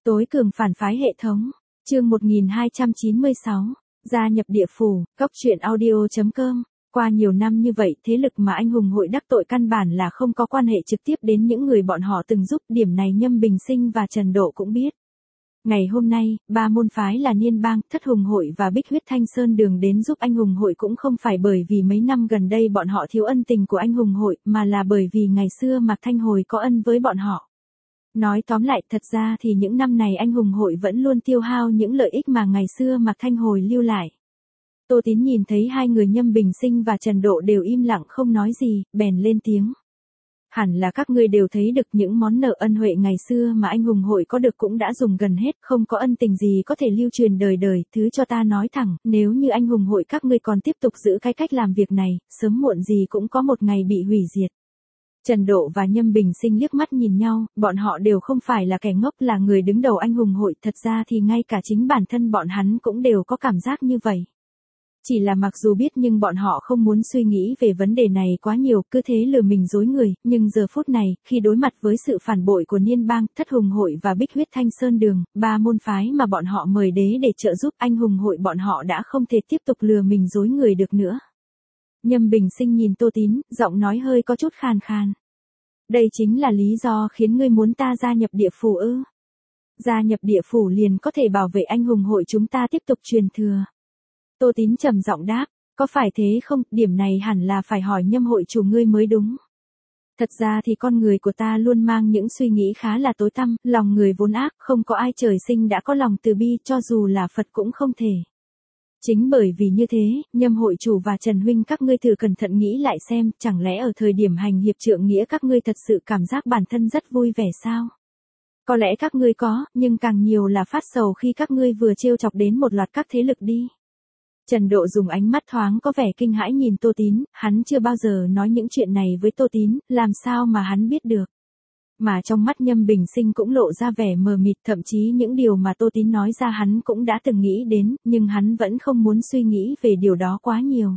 Tối cường phản phái hệ thống. Chương 1296. Gia nhập địa phủ. Cốc truyện audio.com. Qua nhiều năm như vậy, thế lực mà anh hùng hội đắc tội căn bản là không có quan hệ trực tiếp đến những người bọn họ từng giúp, điểm này Nhâm Bình Sinh và Trần Độ cũng biết. Ngày hôm nay, ba môn phái là Niên Bang, Thất Hùng hội và Bích Huyết Thanh Sơn Đường đến giúp anh hùng hội cũng không phải bởi vì mấy năm gần đây bọn họ thiếu ân tình của anh hùng hội, mà là bởi vì ngày xưa Mạc Thanh Hồi có ân với bọn họ. Nói tóm lại, thật ra thì những năm này anh hùng hội vẫn luôn tiêu hao những lợi ích mà ngày xưa Mạc Thanh Hồi lưu lại. Tô Tín nhìn thấy hai người Nhâm Bình Sinh và Trần Độ đều im lặng không nói gì, bèn lên tiếng. Hẳn là các ngươi đều thấy được những món nợ ân huệ ngày xưa mà anh hùng hội có được cũng đã dùng gần hết, không có ân tình gì có thể lưu truyền đời đời, thứ cho ta nói thẳng, nếu như anh hùng hội các ngươi còn tiếp tục giữ cái cách làm việc này, sớm muộn gì cũng có một ngày bị hủy diệt. Trần Độ và Nhâm Bình Sinh liếc mắt nhìn nhau, bọn họ đều không phải là kẻ ngốc, là người đứng đầu anh hùng hội, thật ra thì ngay cả chính bản thân bọn hắn cũng đều có cảm giác như vậy. Chỉ là mặc dù biết nhưng bọn họ không muốn suy nghĩ về vấn đề này quá nhiều, cứ thế lừa mình dối người, nhưng giờ phút này, khi đối mặt với sự phản bội của Niên Bang, Thất Hùng hội và Bích Huyết Thanh Sơn Đường, ba môn phái mà bọn họ mời đế để trợ giúp anh hùng hội, bọn họ đã không thể tiếp tục lừa mình dối người được nữa. Nhâm Bình Sinh nhìn Tô Tín, giọng nói hơi có chút khàn khàn. Đây chính là lý do khiến ngươi muốn ta gia nhập địa phủ ư? Gia nhập địa phủ liền có thể bảo vệ anh hùng hội chúng ta tiếp tục truyền thừa. Tô Tín trầm giọng đáp, có phải thế không, điểm này hẳn là phải hỏi Nhâm hội chủ ngươi mới đúng. Thật ra thì con người của ta luôn mang những suy nghĩ khá là tối tăm, lòng người vốn ác, không có ai trời sinh đã có lòng từ bi, cho dù là Phật cũng không thể. Chính bởi vì như thế, Nhâm hội chủ và Trần huynh các ngươi thử cẩn thận nghĩ lại xem, chẳng lẽ ở thời điểm hành hiệp trượng nghĩa các ngươi thật sự cảm giác bản thân rất vui vẻ sao? Có lẽ các ngươi có, nhưng càng nhiều là phát sầu khi các ngươi vừa trêu chọc đến một loạt các thế lực đi. Trần Độ dùng ánh mắt thoáng có vẻ kinh hãi nhìn Tô Tín, hắn chưa bao giờ nói những chuyện này với Tô Tín, làm sao mà hắn biết được. Mà trong mắt Nhâm Bình Sinh cũng lộ ra vẻ mờ mịt, thậm chí những điều mà Tô Tín nói ra hắn cũng đã từng nghĩ đến, nhưng hắn vẫn không muốn suy nghĩ về điều đó quá nhiều.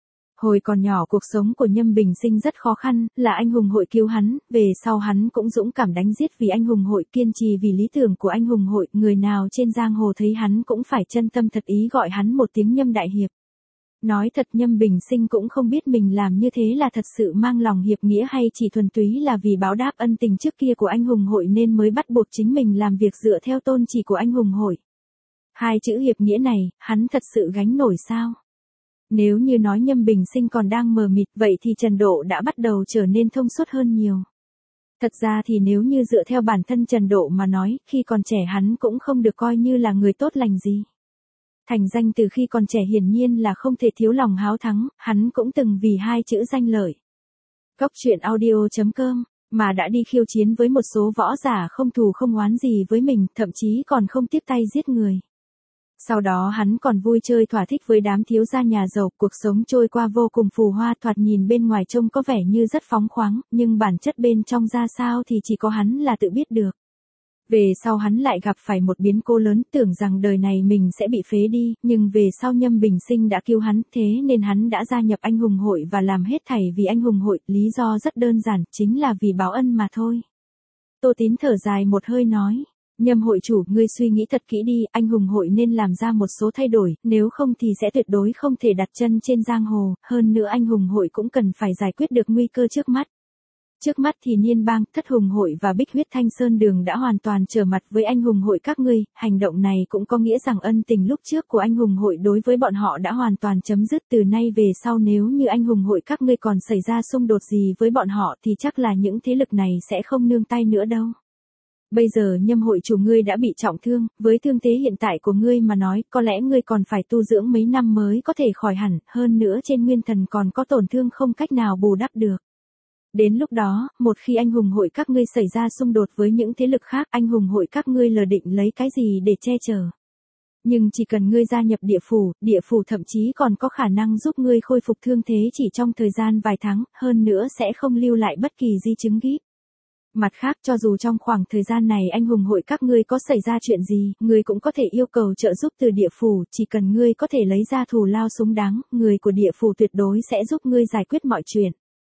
Hồi còn nhỏ cuộc sống của Nhâm Bình Sinh rất khó khăn, là anh hùng hội cứu hắn, về sau hắn cũng dũng cảm đánh giết vì anh hùng hội, kiên trì vì lý tưởng của anh hùng hội, người nào trên giang hồ thấy hắn cũng phải chân tâm thật ý gọi hắn một tiếng Nhâm đại hiệp. Nói thật Nhâm Bình Sinh cũng không biết mình làm như thế là thật sự mang lòng hiệp nghĩa hay chỉ thuần túy là vì báo đáp ân tình trước kia của anh hùng hội nên mới bắt buộc chính mình làm việc dựa theo tôn chỉ của anh hùng hội. Hai chữ hiệp nghĩa này, hắn thật sự gánh nổi sao? Nếu như nói Nhâm Bình Sinh còn đang mờ mịt, vậy thì Trần Độ đã bắt đầu trở nên thông suốt hơn nhiều. Thật ra thì nếu như dựa theo bản thân Trần Độ mà nói, khi còn trẻ hắn cũng không được coi như là người tốt lành gì. Thành danh từ khi còn trẻ hiển nhiên là không thể thiếu lòng háo thắng, hắn cũng từng vì hai chữ danh lợi. Cốc truyện audio.com, mà đã đi khiêu chiến với một số võ giả không thù không oán gì với mình, thậm chí còn không tiếp tay giết người. Sau đó hắn còn vui chơi thỏa thích với đám thiếu gia nhà giàu, cuộc sống trôi qua vô cùng phù hoa, thoạt nhìn bên ngoài trông có vẻ như rất phóng khoáng, nhưng bản chất bên trong ra sao thì chỉ có hắn là tự biết được. Về sau hắn lại gặp phải một biến cố lớn, tưởng rằng đời này mình sẽ bị phế đi, nhưng về sau Nhâm Bình Sinh đã cứu hắn, thế nên hắn đã gia nhập anh hùng hội và làm hết thảy vì anh hùng hội, lý do rất đơn giản, chính là vì báo ân mà thôi. Tô Tín thở dài một hơi nói. Nhâm hội chủ, ngươi suy nghĩ thật kỹ đi, anh hùng hội nên làm ra một số thay đổi, nếu không thì sẽ tuyệt đối không thể đặt chân trên giang hồ, hơn nữa anh hùng hội cũng cần phải giải quyết được nguy cơ trước mắt. Trước mắt thì Niên Bang, Thất Hùng hội và Bích Huyết Thanh Sơn Đường đã hoàn toàn trở mặt với anh hùng hội các ngươi, hành động này cũng có nghĩa rằng ân tình lúc trước của anh hùng hội đối với bọn họ đã hoàn toàn chấm dứt, từ nay về sau nếu như anh hùng hội các ngươi còn xảy ra xung đột gì với bọn họ thì chắc là những thế lực này sẽ không nương tay nữa đâu. Bây giờ Nhâm hội chủ ngươi đã bị trọng thương, với thương thế hiện tại của ngươi mà nói, có lẽ ngươi còn phải tu dưỡng mấy năm mới có thể khỏi hẳn, hơn nữa trên nguyên thần còn có tổn thương không cách nào bù đắp được. Đến lúc đó, một khi anh hùng hội các ngươi xảy ra xung đột với những thế lực khác, anh hùng hội các ngươi lờ định lấy cái gì để che chở. Nhưng chỉ cần ngươi gia nhập địa phủ thậm chí còn có khả năng giúp ngươi khôi phục thương thế chỉ trong thời gian vài tháng, hơn nữa sẽ không lưu lại bất kỳ di chứng gíp. Mặt khác, cho dù trong khoảng thời gian này anh hùng hội các ngươi có xảy ra chuyện gì, ngươi cũng có thể yêu cầu trợ giúp từ địa phủ, chỉ cần ngươi có thể lấy ra thù lao xứng đáng, người của địa phủ tuyệt đối sẽ giúp ngươi giải quyết mọi chuyện.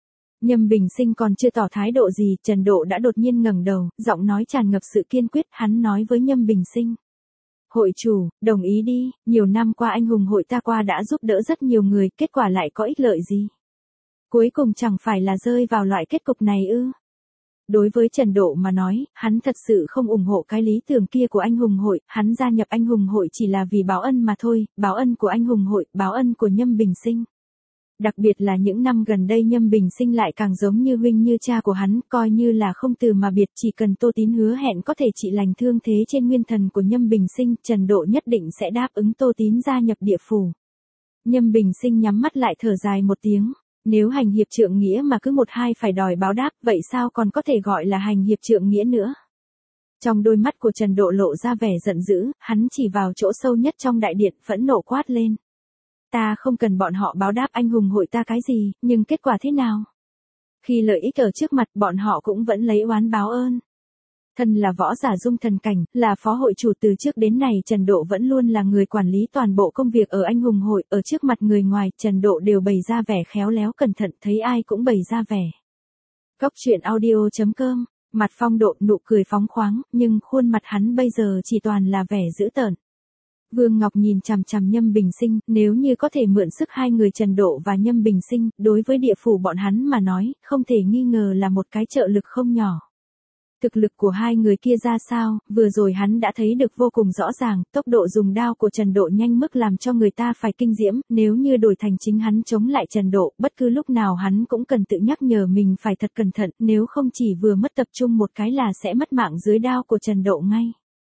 Nhâm Bình Sinh còn chưa tỏ thái độ gì, Trần Độ đã đột nhiên ngẩng đầu, giọng nói tràn ngập sự kiên quyết, hắn nói với Nhâm Bình Sinh. Hội chủ, đồng ý đi, nhiều năm qua anh hùng hội ta qua đã giúp đỡ rất nhiều người, kết quả lại có ích lợi gì? Cuối cùng chẳng phải là rơi vào loại kết cục này ư? Đối với Trần Độ mà nói, hắn thật sự không ủng hộ cái lý tưởng kia của anh hùng hội, hắn gia nhập anh hùng hội chỉ là vì báo ân mà thôi, báo ân của anh hùng hội, báo ân của Nhâm Bình Sinh. Đặc biệt là những năm gần đây Nhâm Bình Sinh lại càng giống như huynh như cha của hắn, coi như là không từ mà biệt, chỉ cần Tô Tín hứa hẹn có thể trị lành thương thế trên nguyên thần của Nhâm Bình Sinh, Trần Độ nhất định sẽ đáp ứng Tô Tín gia nhập địa phủ. Nhâm Bình Sinh nhắm mắt lại thở dài một tiếng, nếu hành hiệp trượng nghĩa mà cứ một hai phải đòi báo đáp, vậy sao còn có thể gọi là hành hiệp trượng nghĩa nữa? Trong đôi mắt của Trần Độ lộ ra vẻ giận dữ, hắn chỉ vào chỗ sâu nhất trong đại điện, phẫn nộ quát lên. Ta không cần bọn họ báo đáp anh hùng hội ta cái gì, nhưng kết quả thế nào? Khi lợi ích ở trước mặt, bọn họ cũng vẫn lấy oán báo ơn. Thân là võ giả dung thần cảnh, là phó hội chủ từ trước đến nay, Trần Độ vẫn luôn là người quản lý toàn bộ công việc ở anh hùng hội, ở trước mặt người ngoài, Trần Độ đều bày ra vẻ khéo léo cẩn thận, thấy ai cũng bày ra vẻ. Cốc truyện audio.com, mặt Phong Độ nụ cười phóng khoáng, nhưng khuôn mặt hắn bây giờ chỉ toàn là vẻ dữ tợn. Vương Ngọc nhìn chằm chằm Nhâm Bình Sinh, nếu như có thể mượn sức hai người Trần Độ và Nhâm Bình Sinh, đối với địa phủ bọn hắn mà nói, không thể nghi ngờ là một cái trợ lực không nhỏ. Thực lực của hai người kia ra sao, vừa rồi hắn đã thấy được vô cùng rõ ràng, tốc độ dùng đao của Trần Độ nhanh mức làm cho người ta phải kinh diễm, nếu như đổi thành chính hắn chống lại Trần Độ, bất cứ lúc nào hắn cũng cần tự nhắc nhở mình phải thật cẩn thận, nếu không chỉ vừa mất tập trung một cái là sẽ mất mạng dưới đao của Trần Độ ngay.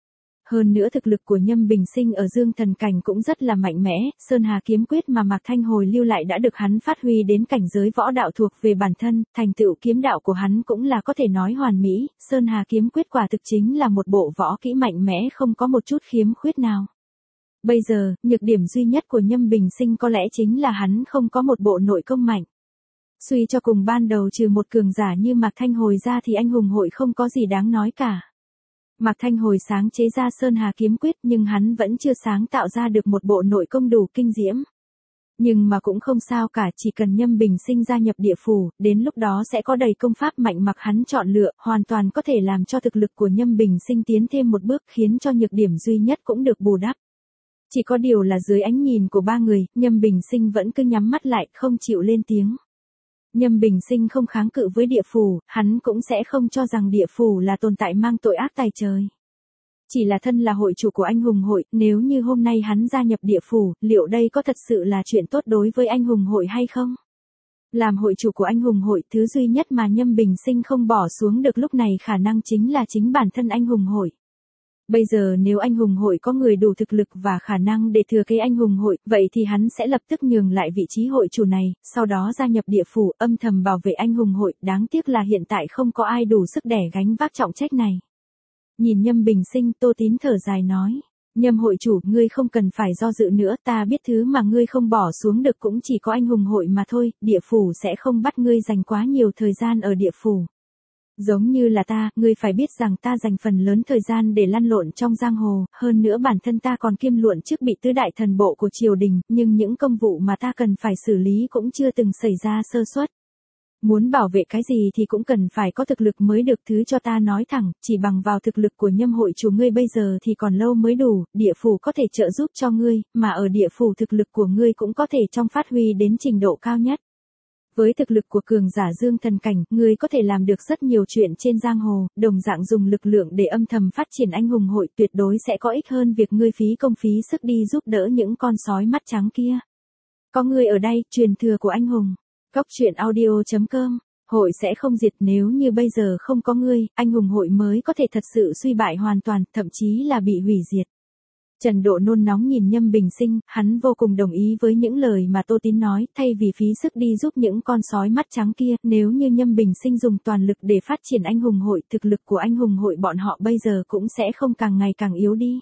Hơn nữa thực lực của Nhâm Bình Sinh ở dương thần cảnh cũng rất là mạnh mẽ, Sơn Hà kiếm quyết mà Mạc Thanh Hồi lưu lại đã được hắn phát huy đến cảnh giới võ đạo thuộc về bản thân, thành tựu kiếm đạo của hắn cũng là có thể nói hoàn mỹ, Sơn Hà kiếm quyết quả thực chính là một bộ võ kỹ mạnh mẽ không có một chút khiếm khuyết nào. Bây giờ, nhược điểm duy nhất của Nhâm Bình Sinh có lẽ chính là hắn không có một bộ nội công mạnh. Suy cho cùng ban đầu trừ một cường giả như Mạc Thanh Hồi ra thì anh hùng hội không có gì đáng nói cả. Mạc Thanh Hồi sáng chế ra Sơn Hà kiếm quyết nhưng hắn vẫn chưa sáng tạo ra được một bộ nội công đủ kinh diễm. Nhưng mà cũng không sao cả, chỉ cần Nhâm Bình Sinh gia nhập địa phủ, đến lúc đó sẽ có đầy công pháp mạnh mặc hắn chọn lựa, hoàn toàn có thể làm cho thực lực của Nhâm Bình Sinh tiến thêm một bước, khiến cho nhược điểm duy nhất cũng được bù đắp. Chỉ có điều là dưới ánh nhìn của ba người, Nhâm Bình Sinh vẫn cứ nhắm mắt lại, không chịu lên tiếng. Nhâm Bình Sinh không kháng cự với địa phủ, hắn cũng sẽ không cho rằng địa phủ là tồn tại mang tội ác tày trời. Chỉ là thân là hội chủ của anh hùng hội, nếu như hôm nay hắn gia nhập địa phủ, liệu đây có thật sự là chuyện tốt đối với anh hùng hội hay không? Làm hội chủ của anh hùng hội, thứ duy nhất mà Nhâm Bình Sinh không bỏ xuống được lúc này khả năng chính là chính bản thân anh hùng hội. Bây giờ nếu anh hùng hội có người đủ thực lực và khả năng để thừa kế anh hùng hội, vậy thì hắn sẽ lập tức nhường lại vị trí hội chủ này, sau đó gia nhập địa phủ, âm thầm bảo vệ anh hùng hội, đáng tiếc là hiện tại không có ai đủ sức để gánh vác trọng trách này. Nhìn Nhâm Bình Sinh, Tô Tín thở dài nói, Nhâm hội chủ, ngươi không cần phải do dự nữa, ta biết thứ mà ngươi không bỏ xuống được cũng chỉ có anh hùng hội mà thôi, địa phủ sẽ không bắt ngươi dành quá nhiều thời gian ở địa phủ. Giống như là ta, ngươi phải biết rằng ta dành phần lớn thời gian để lăn lộn trong giang hồ, hơn nữa bản thân ta còn kiêm luận chức bị tứ đại thần bộ của triều đình, nhưng những công vụ mà ta cần phải xử lý cũng chưa từng xảy ra sơ suất. Muốn bảo vệ cái gì thì cũng cần phải có thực lực mới được, thứ cho ta nói thẳng, chỉ bằng vào thực lực của Nhâm hội chủ ngươi bây giờ thì còn lâu mới đủ, địa phủ có thể trợ giúp cho ngươi, mà ở địa phủ thực lực của ngươi cũng có thể trong phát huy đến trình độ cao nhất. Với thực lực của cường giả dương thần cảnh, ngươi có thể làm được rất nhiều chuyện trên giang hồ, đồng dạng dùng lực lượng để âm thầm phát triển anh hùng hội, tuyệt đối sẽ có ích hơn việc ngươi phí công phí sức đi giúp đỡ những con sói mắt trắng kia. Có ngươi ở đây, truyền thừa của anh hùng. Cốc truyện audio.com, hội sẽ không diệt, nếu như bây giờ không có ngươi, anh hùng hội mới có thể thật sự suy bại hoàn toàn, thậm chí là bị hủy diệt. Trần Độ nôn nóng nhìn Nhâm Bình Sinh, hắn vô cùng đồng ý với những lời mà Tô Tín nói, thay vì phí sức đi giúp những con sói mắt trắng kia, nếu như Nhâm Bình Sinh dùng toàn lực để phát triển anh hùng hội, thực lực của anh hùng hội bọn họ bây giờ cũng sẽ không càng ngày càng yếu đi.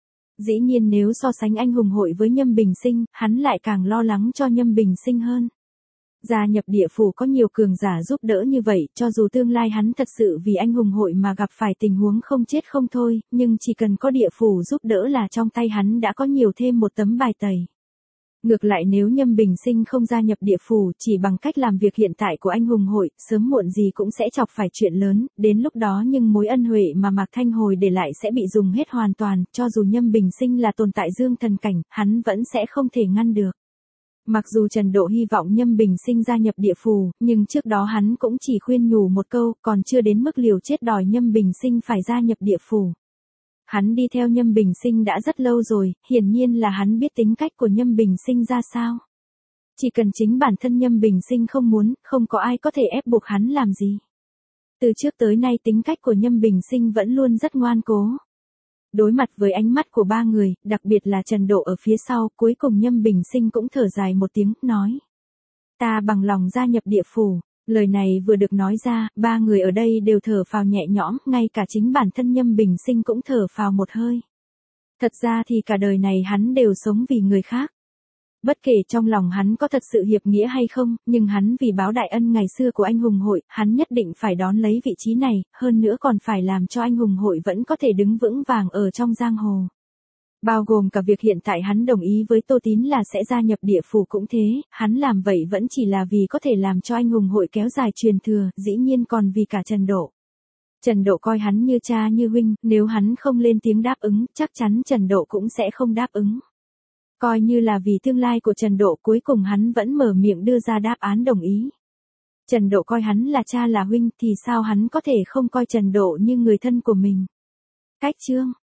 Dĩ nhiên nếu so sánh anh hùng hội với Nhâm Bình Sinh, hắn lại càng lo lắng cho Nhâm Bình Sinh hơn. Gia nhập địa phủ có nhiều cường giả giúp đỡ như vậy, cho dù tương lai hắn thật sự vì anh hùng hội mà gặp phải tình huống không chết không thôi, nhưng chỉ cần có địa phủ giúp đỡ là trong tay hắn đã có nhiều thêm một tấm bài tẩy. Ngược lại nếu Nhâm Bình Sinh không gia nhập địa phủ, chỉ bằng cách làm việc hiện tại của anh hùng hội, sớm muộn gì cũng sẽ chọc phải chuyện lớn, đến lúc đó nhưng mối ân huệ mà Mạc Thanh Hồi để lại sẽ bị dùng hết hoàn toàn, cho dù Nhâm Bình Sinh là tồn tại dương thần cảnh, hắn vẫn sẽ không thể ngăn được. Mặc dù Trần Độ hy vọng Nhâm Bình Sinh gia nhập địa phủ, nhưng trước đó hắn cũng chỉ khuyên nhủ một câu, còn chưa đến mức liều chết đòi Nhâm Bình Sinh phải gia nhập địa phủ. Hắn đi theo Nhâm Bình Sinh đã rất lâu rồi, hiển nhiên là hắn biết tính cách của Nhâm Bình Sinh ra sao. Chỉ cần chính bản thân Nhâm Bình Sinh không muốn, không có ai có thể ép buộc hắn làm gì. Từ trước tới nay tính cách của Nhâm Bình Sinh vẫn luôn rất ngoan cố. Đối mặt với ánh mắt của ba người, đặc biệt là Trần Độ ở phía sau, cuối cùng Nhâm Bình Sinh cũng thở dài một tiếng, nói. Ta bằng lòng gia nhập địa phủ. Lời này vừa được nói ra, ba người ở đây đều thở phào nhẹ nhõm, ngay cả chính bản thân Nhâm Bình Sinh cũng thở phào một hơi. Thật ra thì cả đời này hắn đều sống vì người khác. Bất kể trong lòng hắn có thật sự hiệp nghĩa hay không, nhưng hắn vì báo đại ân ngày xưa của anh hùng hội, hắn nhất định phải đón lấy vị trí này, hơn nữa còn phải làm cho anh hùng hội vẫn có thể đứng vững vàng ở trong giang hồ. Bao gồm cả việc hiện tại hắn đồng ý với Tô Tín là sẽ gia nhập địa phủ cũng thế, hắn làm vậy vẫn chỉ là vì có thể làm cho anh hùng hội kéo dài truyền thừa, dĩ nhiên còn vì cả Trần Độ. Trần Độ coi hắn như cha như huynh, nếu hắn không lên tiếng đáp ứng, chắc chắn Trần Độ cũng sẽ không đáp ứng. Coi như là vì tương lai của Trần Độ, cuối cùng hắn vẫn mở miệng đưa ra đáp án đồng ý. Trần Độ coi hắn là cha là huynh thì sao hắn có thể không coi Trần Độ như người thân của mình. Cách chương